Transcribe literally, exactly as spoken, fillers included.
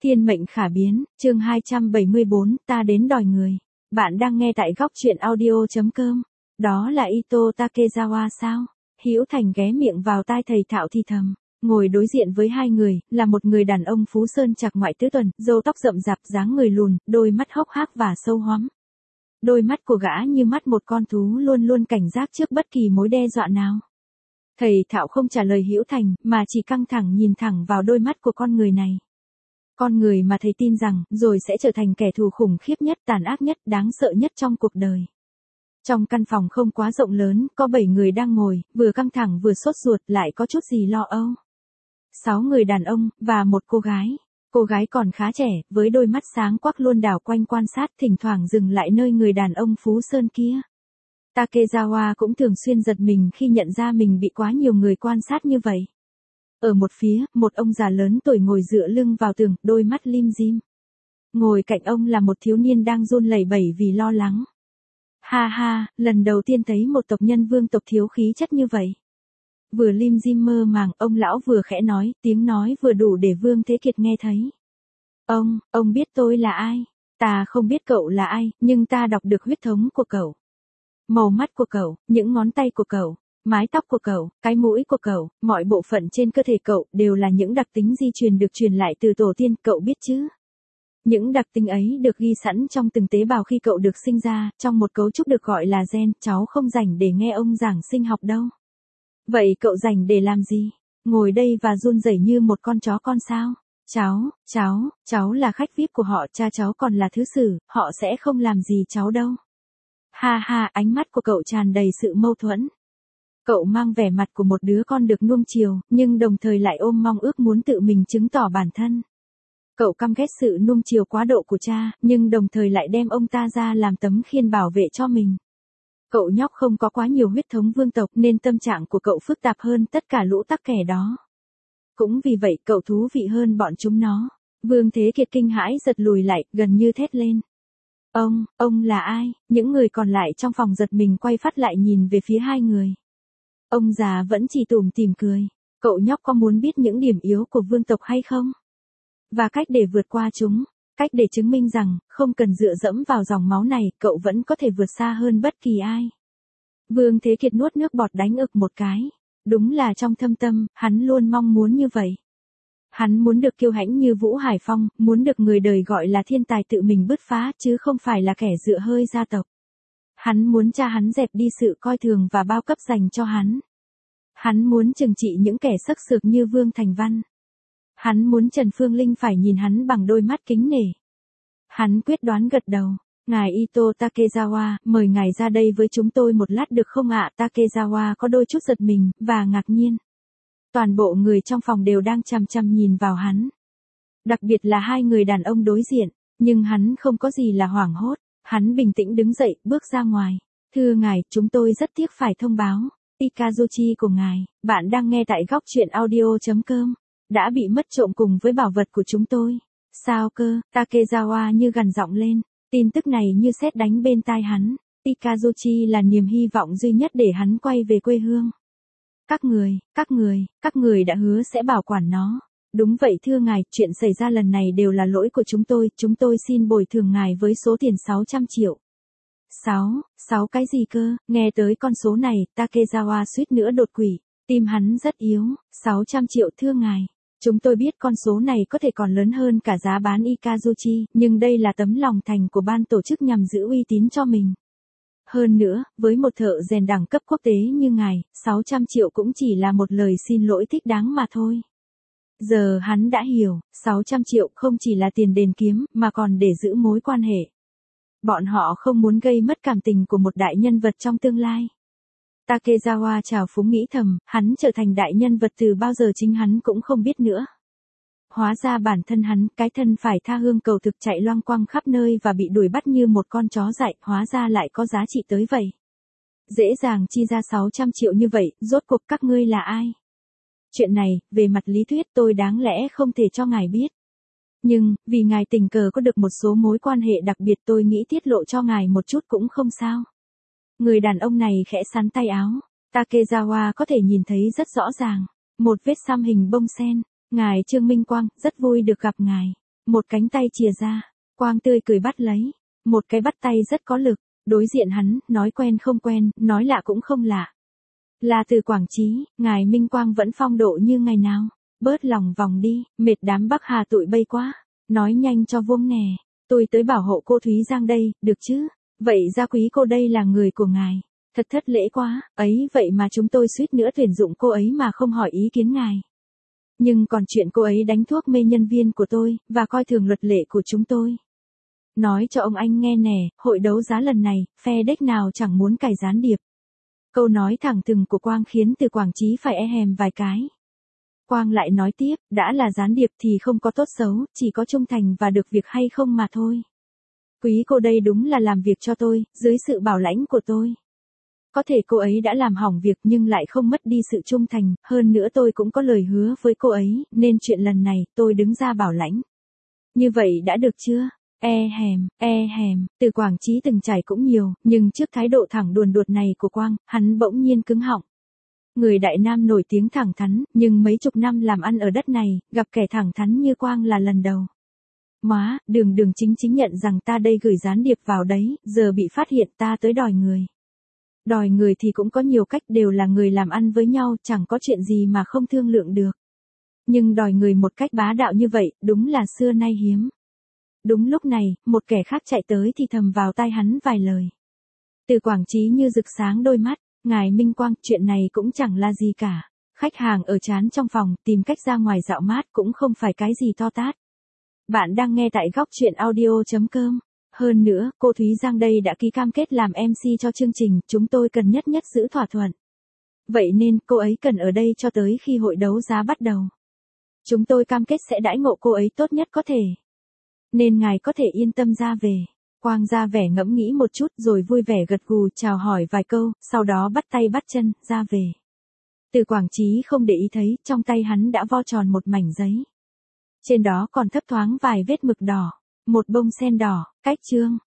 Thiên mệnh khả biến, chương hai trăm bảy mươi bốn, ta đến đòi người. Bạn đang nghe tại góc truyện audio.com. Đó là Ito Takezawa sao? Hữu Thành ghé miệng vào tai thầy Thạo thì thầm. Ngồi đối diện với hai người, là một người đàn ông Phú Sơn chạc ngoại tứ tuần, râu tóc rậm rạp, dáng người lùn, đôi mắt hốc hác và sâu hoắm. Đôi mắt của gã như mắt một con thú luôn luôn cảnh giác trước bất kỳ mối đe dọa nào. Thầy Thạo không trả lời Hữu Thành, mà chỉ căng thẳng nhìn thẳng vào đôi mắt của con người này. Con người mà thầy tin rằng, rồi sẽ trở thành kẻ thù khủng khiếp nhất, tàn ác nhất, đáng sợ nhất trong cuộc đời. Trong căn phòng không quá rộng lớn, có bảy người đang ngồi, vừa căng thẳng vừa sốt ruột, lại có chút gì lo âu. Sáu người đàn ông, và một cô gái. Cô gái còn khá trẻ, với đôi mắt sáng quắc luôn đảo quanh quan sát, thỉnh thoảng dừng lại nơi người đàn ông Phú Sơn kia. Takezawa cũng thường xuyên giật mình khi nhận ra mình bị quá nhiều người quan sát như vậy. Ở một phía, một ông già lớn tuổi ngồi dựa lưng vào tường, đôi mắt lim dim. Ngồi cạnh ông là một thiếu niên đang run lẩy bẩy vì lo lắng. Ha ha, lần đầu tiên thấy một tộc nhân vương tộc thiếu khí chất như vậy. Vừa lim dim mơ màng, ông lão vừa khẽ nói, tiếng nói vừa đủ để Vương Thế Kiệt nghe thấy. Ông, ông biết tôi là ai? Ta không biết cậu là ai, nhưng ta đọc được huyết thống của cậu. Màu mắt của cậu, những ngón tay của cậu, mái tóc của cậu, cái mũi của cậu, mọi bộ phận trên cơ thể cậu đều là những đặc tính di truyền được truyền lại từ tổ tiên, cậu biết chứ? Những đặc tính ấy được ghi sẵn trong từng tế bào khi cậu được sinh ra, trong một cấu trúc được gọi là gen, cháu không rảnh để nghe ông giảng sinh học đâu. Vậy cậu rảnh để làm gì? Ngồi đây và run rẩy như một con chó con sao? Cháu, cháu, cháu là khách vi ai pi của họ, cha cháu còn là thứ sử, họ sẽ không làm gì cháu đâu. Ha ha, ánh mắt của cậu tràn đầy sự mâu thuẫn. Cậu mang vẻ mặt của một đứa con được nuông chiều, nhưng đồng thời lại ôm mong ước muốn tự mình chứng tỏ bản thân. Cậu căm ghét sự nuông chiều quá độ của cha, nhưng đồng thời lại đem ông ta ra làm tấm khiên bảo vệ cho mình. Cậu nhóc không có quá nhiều huyết thống vương tộc nên tâm trạng của cậu phức tạp hơn tất cả lũ tắc kè đó. Cũng vì vậy cậu thú vị hơn bọn chúng nó. Vương Thế Kiệt kinh hãi giật lùi lại, gần như thét lên. Ông, ông là ai? Những người còn lại trong phòng giật mình quay phát lại nhìn về phía hai người. Ông già vẫn chỉ tủm tỉm cười. Cậu nhóc có muốn biết những điểm yếu của vương tộc hay không? Và cách để vượt qua chúng. Cách để chứng minh rằng, không cần dựa dẫm vào dòng máu này, cậu vẫn có thể vượt xa hơn bất kỳ ai. Vương Thế Kiệt nuốt nước bọt đánh ực một cái. Đúng là trong thâm tâm, hắn luôn mong muốn như vậy. Hắn muốn được kiêu hãnh như Vũ Hải Phong, muốn được người đời gọi là thiên tài tự mình bứt phá, chứ không phải là kẻ dựa hơi gia tộc. Hắn muốn cha hắn dẹp đi sự coi thường và bao cấp dành cho hắn. Hắn muốn trừng trị những kẻ sắc sược như Vương Thành Văn. Hắn muốn Trần Phương Linh phải nhìn hắn bằng đôi mắt kính nể. Hắn quyết đoán gật đầu. Ngài Ito Takezawa, mời ngài ra đây với chúng tôi một lát được không ạ? Takezawa có đôi chút giật mình, và ngạc nhiên. Toàn bộ người trong phòng đều đang chằm chằm nhìn vào hắn. Đặc biệt là hai người đàn ông đối diện, nhưng hắn không có gì là hoảng hốt. Hắn bình tĩnh đứng dậy, bước ra ngoài. Thưa ngài, chúng tôi rất tiếc phải thông báo. Ikazuchi của ngài, bạn đang nghe tại góc truyện audio.com. Đã bị mất trộm cùng với bảo vật của chúng tôi. Sao cơ? Takezawa như gằn giọng lên. Tin tức này như sét đánh bên tai hắn. Ikazuchi là niềm hy vọng duy nhất để hắn quay về quê hương. Các người, các người, các người đã hứa sẽ bảo quản nó. Đúng vậy thưa ngài, chuyện xảy ra lần này đều là lỗi của chúng tôi. Chúng tôi xin bồi thường ngài với số tiền sáu trăm triệu. Sáu, sáu cái gì cơ? Nghe tới con số này, Takezawa suýt nữa đột quỵ. Tim hắn rất yếu. sáu trăm triệu thưa ngài. Chúng tôi biết con số này có thể còn lớn hơn cả giá bán Ikazuchi, nhưng đây là tấm lòng thành của ban tổ chức nhằm giữ uy tín cho mình. Hơn nữa, với một thợ rèn đẳng cấp quốc tế như ngài, sáu trăm triệu cũng chỉ là một lời xin lỗi thích đáng mà thôi. Giờ hắn đã hiểu, sáu trăm triệu không chỉ là tiền đền kiếm, mà còn để giữ mối quan hệ. Bọn họ không muốn gây mất cảm tình của một đại nhân vật trong tương lai. Takezawa trào phúng nghĩ thầm, hắn trở thành đại nhân vật từ bao giờ chính hắn cũng không biết nữa. Hóa ra bản thân hắn, cái thân phải tha hương cầu thực chạy loang quang khắp nơi và bị đuổi bắt như một con chó dại, hóa ra lại có giá trị tới vậy. Dễ dàng chi ra sáu trăm triệu như vậy, rốt cuộc các ngươi là ai? Chuyện này, về mặt lý thuyết tôi đáng lẽ không thể cho ngài biết. Nhưng, vì ngài tình cờ có được một số mối quan hệ đặc biệt tôi nghĩ tiết lộ cho ngài một chút cũng không sao. Người đàn ông này khẽ sắn tay áo. Takezawa có thể nhìn thấy rất rõ ràng. Một vết xăm hình bông sen. Ngài Trương Minh Quang, rất vui được gặp ngài. Một cánh tay chìa ra, Quang tươi cười bắt lấy. Một cái bắt tay rất có lực, đối diện hắn, nói quen không quen, nói lạ cũng không lạ. Là từ Quảng Chí, ngài Minh Quang vẫn phong độ như ngày nào. Bớt lòng vòng đi, mệt đám Bắc Hà tụi bay quá. Nói nhanh cho vuông nè, tôi tới bảo hộ cô Thúy Giang đây, được chứ? Vậy gia quý cô đây là người của ngài. Thật thất lễ quá, ấy vậy mà chúng tôi suýt nữa tuyển dụng cô ấy mà không hỏi ý kiến ngài. Nhưng còn chuyện cô ấy đánh thuốc mê nhân viên của tôi, và coi thường luật lệ của chúng tôi. Nói cho ông anh nghe nè, hội đấu giá lần này, phe đếch nào chẳng muốn cài gián điệp. Câu nói thẳng thừng của Quang khiến từ Quảng Chí phải e hèm vài cái. Quang lại nói tiếp, đã là gián điệp thì không có tốt xấu, chỉ có trung thành và được việc hay không mà thôi. Quý cô đây đúng là làm việc cho tôi, dưới sự bảo lãnh của tôi. Có thể cô ấy đã làm hỏng việc nhưng lại không mất đi sự trung thành, hơn nữa tôi cũng có lời hứa với cô ấy, nên chuyện lần này tôi đứng ra bảo lãnh. Như vậy đã được chưa? E hèm, e hèm, từ Quảng Chí từng trải cũng nhiều, nhưng trước thái độ thẳng đuồn đuột này của Quang, hắn bỗng nhiên cứng họng. Người Đại Nam nổi tiếng thẳng thắn, nhưng mấy chục năm làm ăn ở đất này, gặp kẻ thẳng thắn như Quang là lần đầu. Má, đường đường chính chính nhận rằng ta đây gửi gián điệp vào đấy, giờ bị phát hiện ta tới đòi người. Đòi người thì cũng có nhiều cách, đều là người làm ăn với nhau, chẳng có chuyện gì mà không thương lượng được. Nhưng đòi người một cách bá đạo như vậy, đúng là xưa nay hiếm. Đúng lúc này, một kẻ khác chạy tới thì thầm vào tai hắn vài lời. Từ Quảng Chí như rực sáng đôi mắt, ngài Minh Quang, chuyện này cũng chẳng là gì cả. Khách hàng ở chán trong phòng, tìm cách ra ngoài dạo mát cũng không phải cái gì to tát. Bạn đang nghe tại góc truyện audio chấm com. Hơn nữa, cô Thúy Giang đây đã ký cam kết làm em xê cho chương trình, chúng tôi cần nhất nhất giữ thỏa thuận. Vậy nên, cô ấy cần ở đây cho tới khi hội đấu giá bắt đầu. Chúng tôi cam kết sẽ đãi ngộ cô ấy tốt nhất có thể. Nên ngài có thể yên tâm ra về. Quang ra vẻ ngẫm nghĩ một chút rồi vui vẻ gật gù chào hỏi vài câu, sau đó bắt tay bắt chân, ra về. Từ Quảng Chí không để ý thấy, trong tay hắn đã vo tròn một mảnh giấy. Trên đó còn thấp thoáng vài vết mực đỏ, một bông sen đỏ, cách chương.